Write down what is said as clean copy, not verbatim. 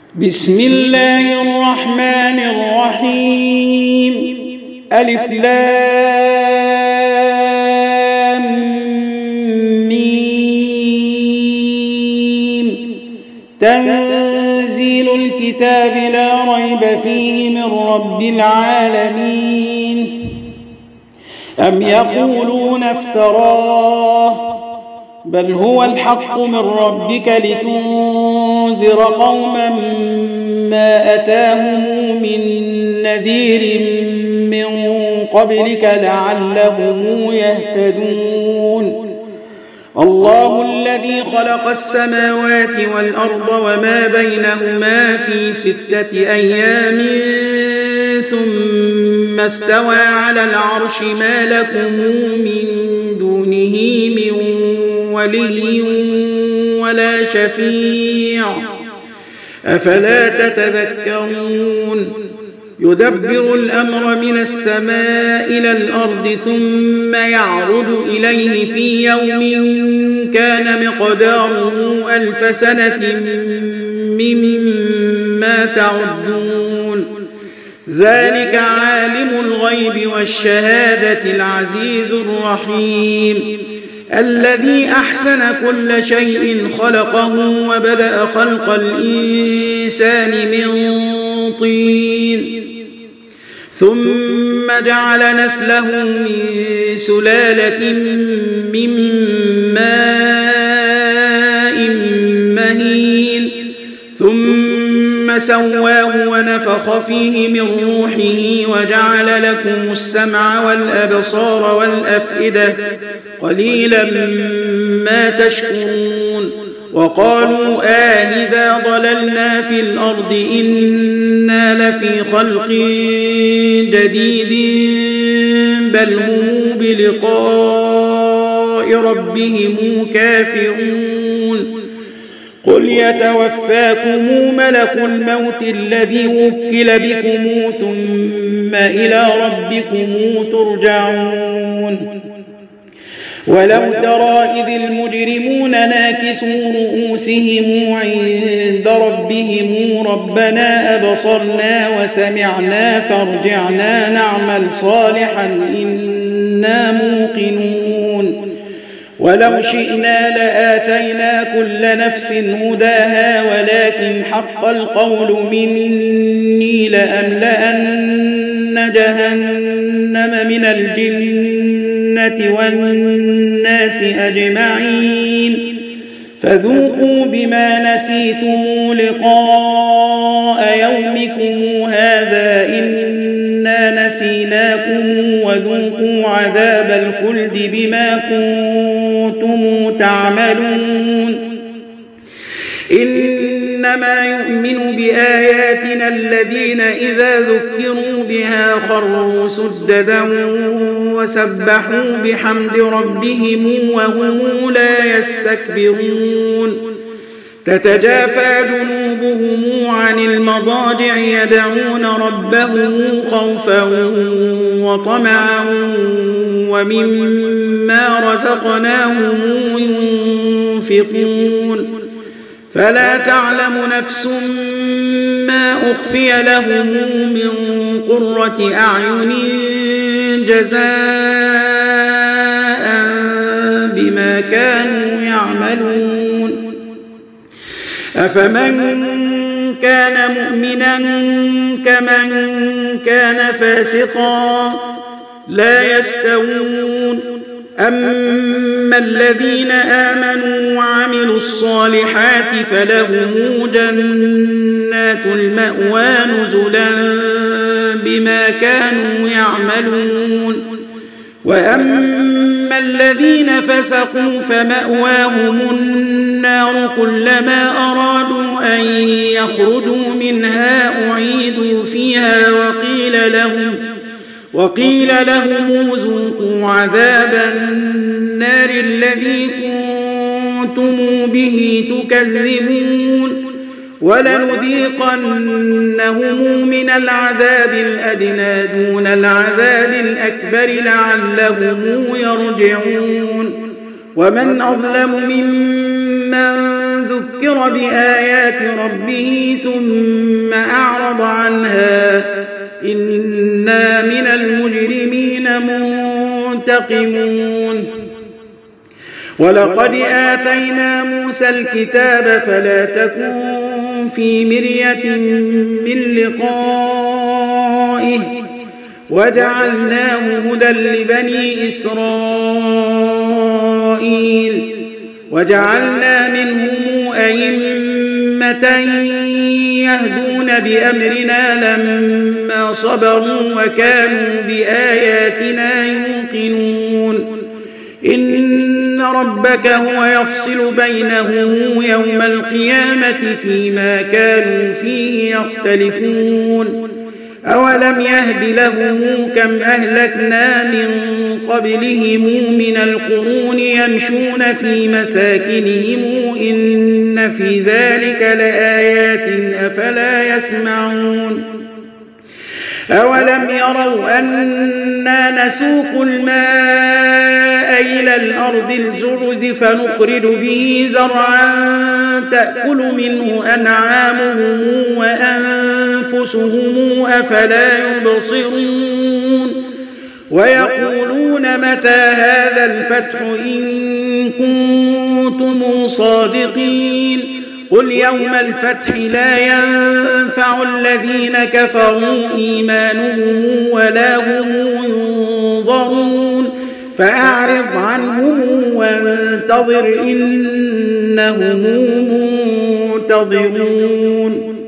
بسم الله الرحمن الرحيم. ألف لام ميم. تنزيل الكتاب لا ريب فيه من رب العالمين. أم يقولون افتراه بل هو الحق من ربك لتنذر قوما ما أتاهم من نذير من قبلك لعلهم يهتدون. الله الذي خلق السماوات والأرض وما بينهما في 6 أيام ثم استوى على العرش ما لكم من دونه من ولي ولا شفيع أفلا تتذكرون. يدبر الأمر من السماء إلى الأرض ثم يعرج إليه في يوم كان مقداره 1000 سنة مما تعدون. ذلك عالم الغيب والشهادة العزيز الرحيم الذي أحسن كل شيء خلقه وبدأ خلق الإنسان من طين ثم جعل نسله من سلالة من ماء مهين ثم سواه ونفخ فيه من روحه وجعل لكم السمع والأبصار والأفئدة قليلا ما تشكرون. وقالوا إذا ضللنا في الأرض إنا لفي خلق جديد بل هم بلقاء ربهم كافرون. قل يتوفاكم ملك الموت الذي وكل بكم ثم إلى ربكم ترجعون. ولو ترى إذ المجرمون ناكسوا رؤوسهم عند ربهم ربنا أبصرنا وسمعنا فارجعنا نعمل صالحا إنا موقنون. ولو شئنا لآتينا كل نفس هداها ولكن حق القول مني لأملأن جهنم من الجنة والناس أجمعين فذوقوا بما نسيتم لقاء يومكم هذا إنا نسيناكم وذوقوا عذاب الخلد بما كنتم تعملون. إنما يؤمن بآياتنا الذين إذا ذكروا بها خروا سجدا وسبحوا بحمد ربهم وهم لا يستكبرون. تتجافى جنوبهم عن المضاجع يدعون ربهم خوفا وطمعا ومما رزقناهم ينفقون. فلا تعلم نفس ما أخفي لهم من قرة أعين جزاء بما كانوا يعملون. أفمن كان مؤمنا كمن كان فاسقا لا يستوون. أما الذين آمنوا وعملوا الصالحات فلهم جنات المأوى نزلا بما كانوا يعملون. وأما الذين فسقوا فمأواهم النار كلما أرادوا أن يخرجوا منها أعيدوا فيها وقيل لهم ذوقوا عذاب النار الذي كنتم به تكذبون. ولنذيقنهم من العذاب الأدنى دون العذاب الأكبر لعلهم يرجعون. ومن أظلم ممن ذكر بآيات ربه ثم أعرض عنها إنا من المجرمين منتقمون ولقد آتينا موسى الكتاب فلا تكن في مرية من لقائه وجعلناه هدى لبني إسرائيل وجعلنا منهم أئمة يهدون بأمرنا لما صبروا وكانوا بآياتنا يوقنون إن ربك هو يفصل بينهم يوم القيامة فيما كانوا فيه يختلفون أولم يهد لهم كم أهلكنا من قبلهم من القرون يمشون في مساكنهم إن في ذلك لآيات أفلا يسمعون أولم يروا أنا نسوق الماء إلى الأرض الجرز فنخرج به زرعا تأكل منه أنعامهم وأنفسهم أفلا يبصرون ويقولون متى هذا الفتح إن كنتم صادقين قل يوم الفتح لا ينفع الذين كفروا إيمانهم ولا هم ينظرون فأعرض عنهم وانتظر إنهم منتظرون